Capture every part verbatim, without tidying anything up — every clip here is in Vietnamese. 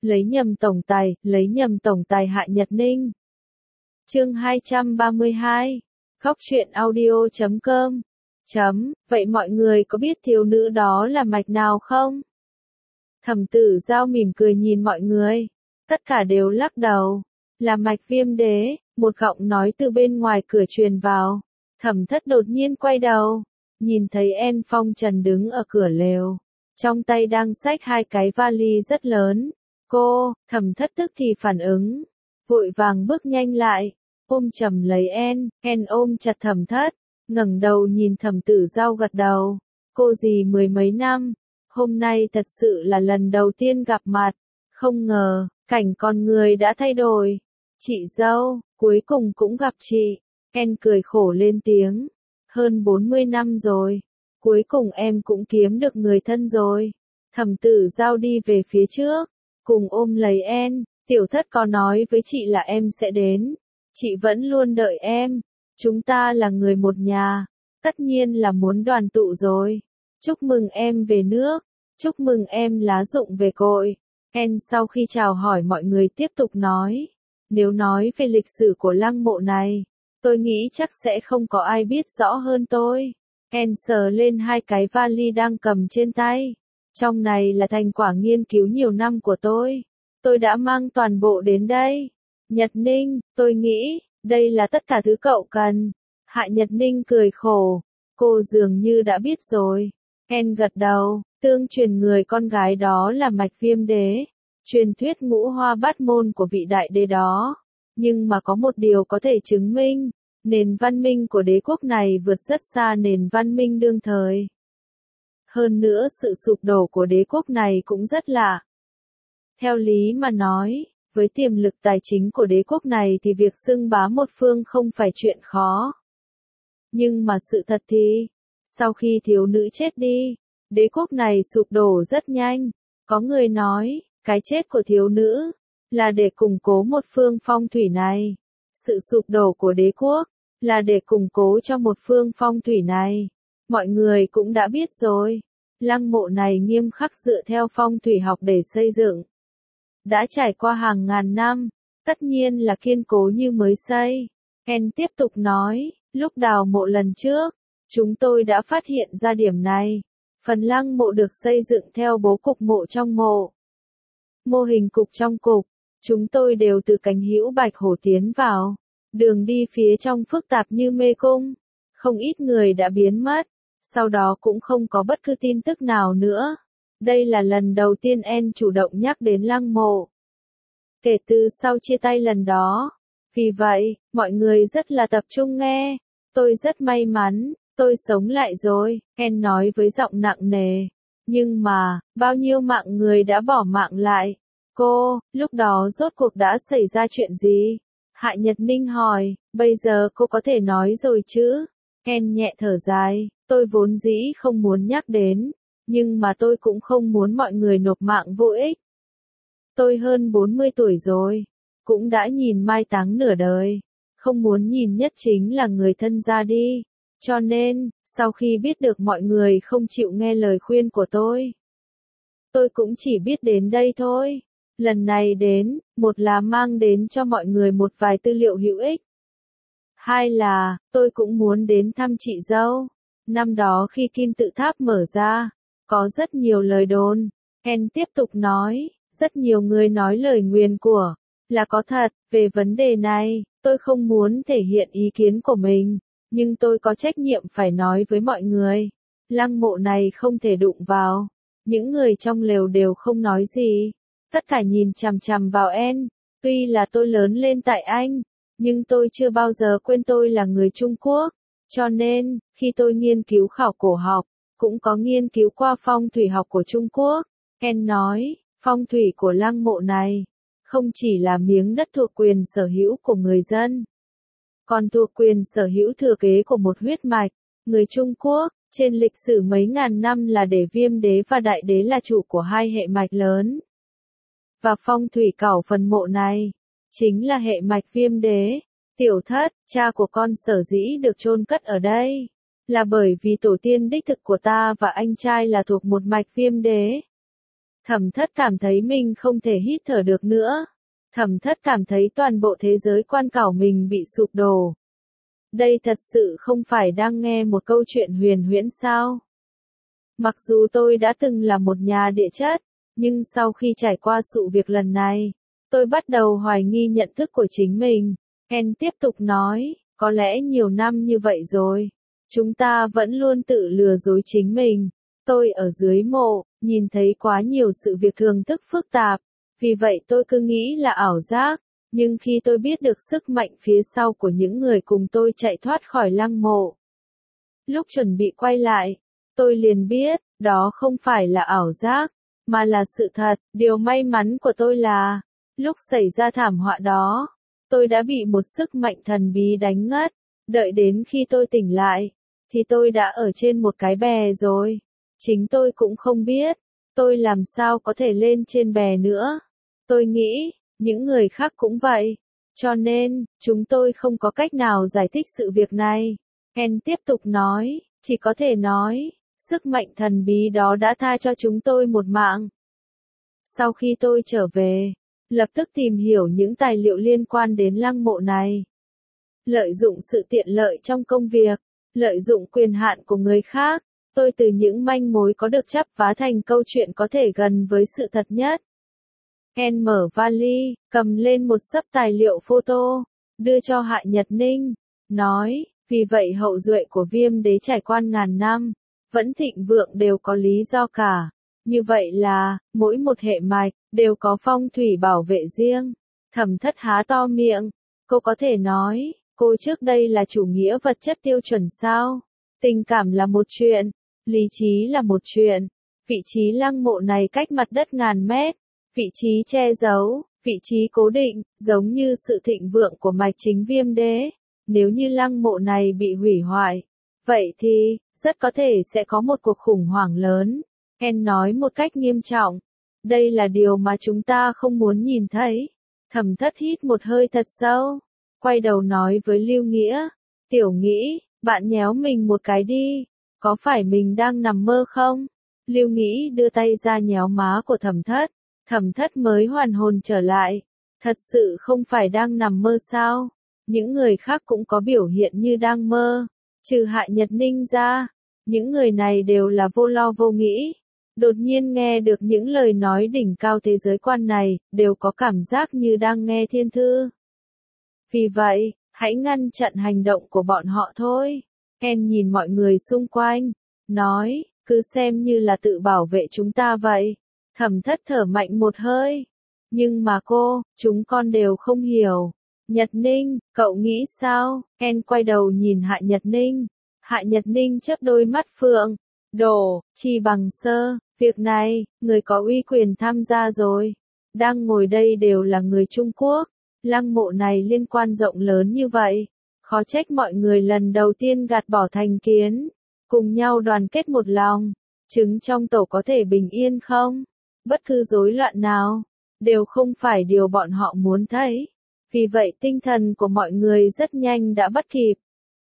lấy nhầm tổng tài, lấy nhầm tổng tài Hạ Nhật Ninh. Chương hai trăm ba mươi hai. Góc truyện audio chấm com. Chấm, vậy mọi người có biết thiếu nữ đó là mạch nào không? Thẩm Tử Giao mỉm cười nhìn mọi người. Tất cả đều lắc đầu. Là mạch Viêm Đế, một giọng nói từ bên ngoài cửa truyền vào. Thẩm Thất đột nhiên quay đầu, nhìn thấy En Phong Trần đứng ở cửa lều, trong tay đang xách hai cái vali rất lớn. Cô, Thẩm Thất tức thì phản ứng, vội vàng bước nhanh lại, ôm chầm lấy En, En ôm chặt Thẩm Thất, ngẩng đầu nhìn Thẩm Tử Giao gật đầu. Cô dì mười mấy năm, hôm nay thật sự là lần đầu tiên gặp mặt, không ngờ, cảnh con người đã thay đổi. Chị dâu, cuối cùng cũng gặp chị. En cười khổ lên tiếng. Hơn bốn mươi năm rồi, cuối cùng em cũng kiếm được người thân rồi. Thẩm Tử Giao đi về phía trước, cùng ôm lấy En. Tiểu Thất có nói với chị là em sẽ đến. Chị vẫn luôn đợi em. Chúng ta là người một nhà, tất nhiên là muốn đoàn tụ rồi. Chúc mừng em về nước, chúc mừng em lá rụng về cội. En sau khi chào hỏi mọi người tiếp tục nói. Nếu nói về lịch sử của lăng mộ này, tôi nghĩ chắc sẽ không có ai biết rõ hơn tôi. En sờ lên hai cái vali đang cầm trên tay. Trong này là thành quả nghiên cứu nhiều năm của tôi. Tôi đã mang toàn bộ đến đây. Nhật Ninh, tôi nghĩ, đây là tất cả thứ cậu cần. Hạ Nhật Ninh cười khổ. Cô dường như đã biết rồi. En gật đầu, tương truyền người con gái đó là mạch Viêm Đế. Truyền thuyết ngũ hoa bát môn của vị đại đế đó. Nhưng mà có một điều có thể chứng minh, nền văn minh của đế quốc này vượt rất xa nền văn minh đương thời. Hơn nữa sự sụp đổ của đế quốc này cũng rất lạ. Theo lý mà nói, với tiềm lực tài chính của đế quốc này thì việc xưng bá một phương không phải chuyện khó. Nhưng mà sự thật thì, sau khi thiếu nữ chết đi, đế quốc này sụp đổ rất nhanh. Có người nói, cái chết của thiếu nữ là để củng cố một phương phong thủy này. Sự sụp đổ của đế quốc là để củng cố cho một phương phong thủy này. Mọi người cũng đã biết rồi. Lăng mộ này nghiêm khắc dựa theo phong thủy học để xây dựng. Đã trải qua hàng ngàn năm, tất nhiên là kiên cố như mới xây. En tiếp tục nói, lúc đào mộ lần trước, chúng tôi đã phát hiện ra điểm này. Phần lăng mộ được xây dựng theo bố cục mộ trong mộ. Mô hình cục trong cục, chúng tôi đều từ cánh hữu bạch hổ tiến vào. Đường đi phía trong phức tạp như mê cung. Không ít người đã biến mất, sau đó cũng không có bất cứ tin tức nào nữa. Đây là lần đầu tiên En chủ động nhắc đến lăng mộ. Kể từ sau chia tay lần đó. Vì vậy, mọi người rất là tập trung nghe. Tôi rất may mắn, tôi sống lại rồi, En nói với giọng nặng nề. Nhưng mà, bao nhiêu mạng người đã bỏ mạng lại. Cô, lúc đó rốt cuộc đã xảy ra chuyện gì? Hạ Nhật Ninh hỏi, bây giờ cô có thể nói rồi chứ? En nhẹ thở dài, tôi vốn dĩ không muốn nhắc đến, nhưng mà tôi cũng không muốn mọi người nộp mạng vô ích. Tôi hơn bốn mươi tuổi rồi, cũng đã nhìn mai táng nửa đời, không muốn nhìn nhất chính là người thân ra đi. Cho nên, sau khi biết được mọi người không chịu nghe lời khuyên của tôi, tôi cũng chỉ biết đến đây thôi. Lần này đến, một là mang đến cho mọi người một vài tư liệu hữu ích. Hai là, tôi cũng muốn đến thăm chị dâu. Năm đó khi kim tự tháp mở ra, có rất nhiều lời đồn. En tiếp tục nói, rất nhiều người nói lời nguyền của, là có thật. Về vấn đề này, tôi không muốn thể hiện ý kiến của mình, nhưng tôi có trách nhiệm phải nói với mọi người. Lăng mộ này không thể đụng vào. Những người trong lều đều không nói gì. Tất cả nhìn chằm chằm vào En. Tuy là tôi lớn lên tại Anh, nhưng tôi chưa bao giờ quên tôi là người Trung Quốc. Cho nên, khi tôi nghiên cứu khảo cổ học, cũng có nghiên cứu qua phong thủy học của Trung Quốc. En nói, phong thủy của lăng mộ này, không chỉ là miếng đất thuộc quyền sở hữu của người dân, còn thuộc quyền sở hữu thừa kế của một huyết mạch. Người Trung Quốc, trên lịch sử mấy ngàn năm là để Viêm Đế và Đại Đế là chủ của hai hệ mạch lớn. Và phong thủy cảo phần mộ này, chính là hệ mạch Viêm Đế. Tiểu Thất, cha của con sở dĩ được chôn cất ở đây, là bởi vì tổ tiên đích thực của ta và anh trai là thuộc một mạch Viêm Đế. Thẩm Thất cảm thấy mình không thể hít thở được nữa. Thẩm Thất cảm thấy toàn bộ thế giới quan cảo mình bị sụp đổ. Đây thật sự không phải đang nghe một câu chuyện huyền huyễn sao? Mặc dù tôi đã từng là một nhà địa chất, nhưng sau khi trải qua sự việc lần này, tôi bắt đầu hoài nghi nhận thức của chính mình. Ken tiếp tục nói, có lẽ nhiều năm như vậy rồi, chúng ta vẫn luôn tự lừa dối chính mình. Tôi ở dưới mộ, nhìn thấy quá nhiều sự việc thường thức phức tạp, vì vậy tôi cứ nghĩ là ảo giác, nhưng khi tôi biết được sức mạnh phía sau của những người cùng tôi chạy thoát khỏi lăng mộ. Lúc chuẩn bị quay lại, tôi liền biết, đó không phải là ảo giác, mà là sự thật. Điều may mắn của tôi là, lúc xảy ra thảm họa đó, tôi đã bị một sức mạnh thần bí đánh ngất. Đợi đến khi tôi tỉnh lại, thì tôi đã ở trên một cái bè rồi. Chính tôi cũng không biết, tôi làm sao có thể lên trên bè nữa. Tôi nghĩ, những người khác cũng vậy. Cho nên, chúng tôi không có cách nào giải thích sự việc này. Ken tiếp tục nói, chỉ có thể nói, sức mạnh thần bí đó đã tha cho chúng tôi một mạng. Sau khi tôi trở về, lập tức tìm hiểu những tài liệu liên quan đến lăng mộ này. Lợi dụng sự tiện lợi trong công việc, lợi dụng quyền hạn của người khác, tôi từ những manh mối có được chắp vá thành câu chuyện có thể gần với sự thật nhất. Ken mở vali, cầm lên một xấp tài liệu photo, đưa cho Hạ Nhật Ninh, nói, vì vậy hậu duệ của Viêm Đế trải qua ngàn năm, vẫn thịnh vượng đều có lý do cả. Như vậy là, mỗi một hệ mạch, đều có phong thủy bảo vệ riêng. Thẩm Thất há to miệng, cô có thể nói, cô trước đây là chủ nghĩa vật chất tiêu chuẩn sao? Tình cảm là một chuyện, lý trí là một chuyện, vị trí lăng mộ này cách mặt đất ngàn mét, vị trí che giấu, vị trí cố định, giống như sự thịnh vượng của mạch chính Viêm Đế. Nếu như lăng mộ này bị hủy hoại, vậy thì, rất có thể sẽ có một cuộc khủng hoảng lớn. Ken nói một cách nghiêm trọng. Đây là điều mà chúng ta không muốn nhìn thấy. Thẩm Thất hít một hơi thật sâu. Quay đầu nói với Lưu Nghĩa. Tiểu Nghĩ, bạn nhéo mình một cái đi. Có phải mình đang nằm mơ không? Lưu Nghĩ đưa tay ra nhéo má của Thẩm Thất. Thẩm Thất mới hoàn hồn trở lại. Thật sự không phải đang nằm mơ sao? Những người khác cũng có biểu hiện như đang mơ. Trừ Hạ Nhật Ninh ra. Những người này đều là vô lo vô nghĩ. Đột nhiên nghe được những lời nói đỉnh cao thế giới quan này, đều có cảm giác như đang nghe thiên thư. Vì vậy, hãy ngăn chặn hành động của bọn họ thôi. Ken nhìn mọi người xung quanh, nói, cứ xem như là tự bảo vệ chúng ta vậy. Thẩm Thất thở mạnh một hơi. Nhưng mà cô, chúng con đều không hiểu. Nhật Ninh, cậu nghĩ sao? Ken quay đầu nhìn Hạ Nhật Ninh. Hạ Nhật Ninh chớp đôi mắt phượng. Đồ, Chi Bằng Sơ, việc này, người có uy quyền tham gia rồi. Đang ngồi đây đều là người Trung Quốc. Lăng mộ này liên quan rộng lớn như vậy. Khó trách mọi người lần đầu tiên gạt bỏ thành kiến. Cùng nhau đoàn kết một lòng. Trứng trong tổ có thể bình yên không? Bất cứ rối loạn nào, đều không phải điều bọn họ muốn thấy. Vì vậy tinh thần của mọi người rất nhanh đã bắt kịp.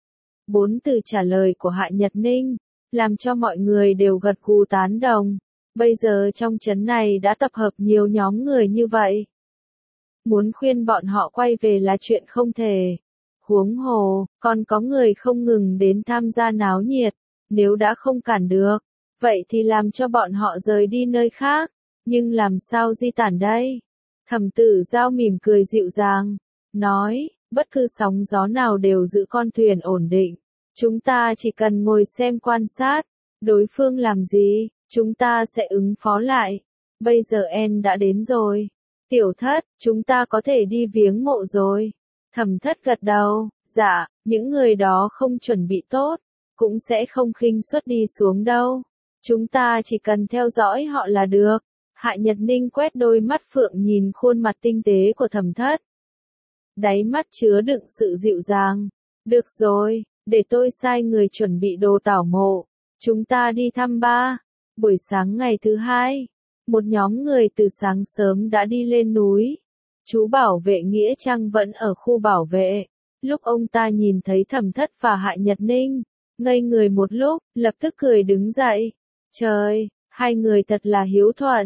Bốn từ trả lời của Hạ Nhật Ninh, làm cho mọi người đều gật gù tán đồng. Bây giờ trong trấn này đã tập hợp nhiều nhóm người như vậy. Muốn khuyên bọn họ quay về là chuyện không thể. Huống hồ, còn có người không ngừng đến tham gia náo nhiệt. Nếu đã không cản được, vậy thì làm cho bọn họ rời đi nơi khác. Nhưng làm sao di tản đây? Thẩm Tử Giao mỉm cười dịu dàng, nói, bất cứ sóng gió nào đều giữ con thuyền ổn định. Chúng ta chỉ cần ngồi xem quan sát, đối phương làm gì, chúng ta sẽ ứng phó lại. Bây giờ En đã đến rồi. Tiểu Thất, chúng ta có thể đi viếng mộ rồi. Thẩm Thất gật đầu, dạ, những người đó không chuẩn bị tốt, cũng sẽ không khinh suất đi xuống đâu. Chúng ta chỉ cần theo dõi họ là được. Hạ Nhật Ninh quét đôi mắt phượng nhìn khuôn mặt tinh tế của Thẩm Thất. Đáy mắt chứa đựng sự dịu dàng. Được rồi, để tôi sai người chuẩn bị đồ tảo mộ. Chúng ta đi thăm ba. Buổi sáng ngày thứ hai, một nhóm người từ sáng sớm đã đi lên núi. Chú bảo vệ Nghĩa Trang vẫn ở khu bảo vệ. Lúc ông ta nhìn thấy Thẩm Thất và Hạ Nhật Ninh, ngây người một lúc, lập tức cười đứng dậy. Trời, hai người thật là hiếu thuận.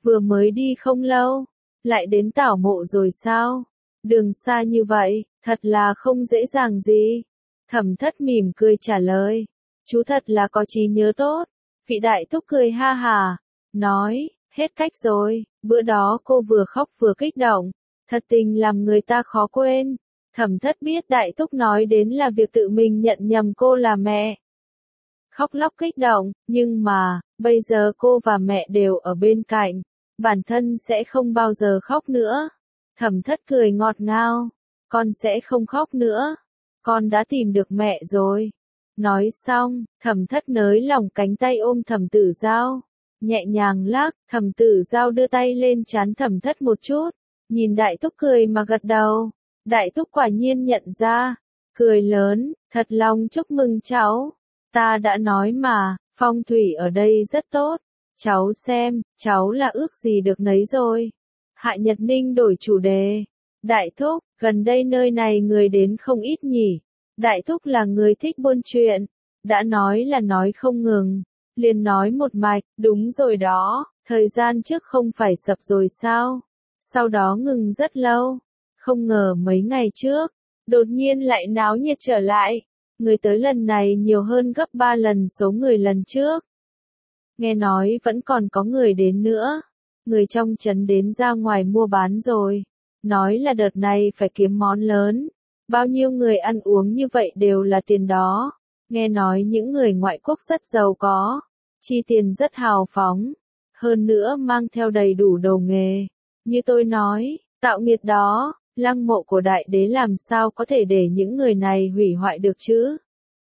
vừa mới đi không lâu, lại đến tảo mộ rồi sao? Đường xa như vậy, thật là không dễ dàng gì. Thẩm Thất mỉm cười trả lời, chú thật là có trí nhớ tốt. Vị đại thúc cười ha hà, nói, hết cách rồi, bữa đó cô vừa khóc vừa kích động, thật tình làm người ta khó quên. Thẩm Thất biết đại thúc nói đến là việc tự mình nhận nhầm cô là mẹ. Khóc lóc kích động, nhưng mà, bây giờ cô và mẹ đều ở bên cạnh, bản thân sẽ không bao giờ khóc nữa. Thẩm Thất cười ngọt ngào, con sẽ không khóc nữa, con đã tìm được mẹ rồi. Nói xong, Thẩm Thất nới lỏng cánh tay ôm Thẩm Tử Giao, nhẹ nhàng lắc. Thẩm Tử Giao đưa tay lên trán Thẩm Thất một chút, nhìn đại thúc cười mà gật đầu. Đại thúc quả nhiên nhận ra, cười lớn, thật lòng chúc mừng cháu. Ta đã nói mà, phong thủy ở đây rất tốt. Cháu xem, cháu là ước gì được nấy rồi. Hạ Nhật Ninh đổi chủ đề. Đại thúc, gần đây nơi này người đến không ít nhỉ. Đại thúc là người thích buôn chuyện. Đã nói là nói không ngừng. Liền nói một mạch, đúng rồi đó, thời gian trước không phải sập rồi sao? Sau đó ngừng rất lâu. Không ngờ mấy ngày trước, đột nhiên lại náo nhiệt trở lại. Người tới lần này nhiều hơn gấp ba lần số người lần trước. Nghe nói vẫn còn có người đến nữa. Người trong trấn đến ra ngoài mua bán rồi. Nói là đợt này phải kiếm món lớn. Bao nhiêu người ăn uống như vậy đều là tiền đó. Nghe nói những người ngoại quốc rất giàu có. Chi tiền rất hào phóng. Hơn nữa mang theo đầy đủ đồ nghề. Như tôi nói, tạo nghiệt đó. Lăng mộ của đại đế làm sao có thể để những người này hủy hoại được chứ?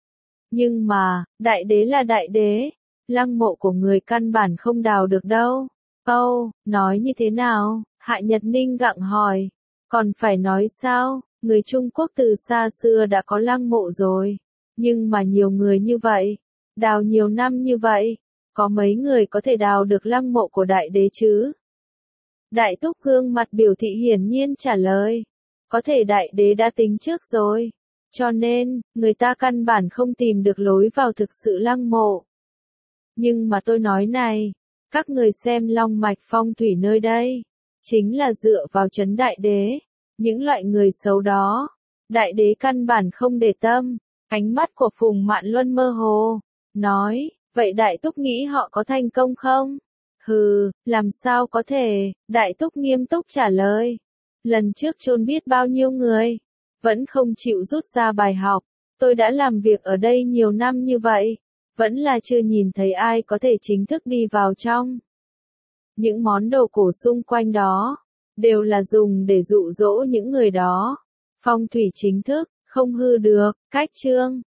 Nhưng mà, đại đế là đại đế, lăng mộ của người căn bản không đào được đâu. Âu, oh, nói như thế nào? Hạ Nhật Ninh gặng hỏi. Còn phải nói sao? Người Trung Quốc từ xa xưa đã có lăng mộ rồi. Nhưng mà nhiều người như vậy, đào nhiều năm như vậy, có mấy người có thể đào được lăng mộ của đại đế chứ? Đại thúc gương mặt biểu thị hiển nhiên trả lời. Có thể đại đế đã tính trước rồi. Cho nên, người ta căn bản không tìm được lối vào thực sự lăng mộ. Nhưng mà tôi nói này, các người xem long mạch phong thủy nơi đây, chính là dựa vào trấn đại đế. Những loại người xấu đó, đại đế căn bản không để tâm. Ánh mắt của Phùng Mạn Luân mơ hồ, nói, vậy đại thúc nghĩ họ có thành công không? Hừ, làm sao có thể, đại thúc nghiêm túc trả lời. Lần trước chôn biết bao nhiêu người, vẫn không chịu rút ra bài học. Tôi đã làm việc ở đây nhiều năm như vậy, vẫn là chưa nhìn thấy ai có thể chính thức đi vào trong. Những món đồ cổ xung quanh đó, đều là dùng để dụ dỗ những người đó. Phong thủy chính thức, không hư được, cách chương.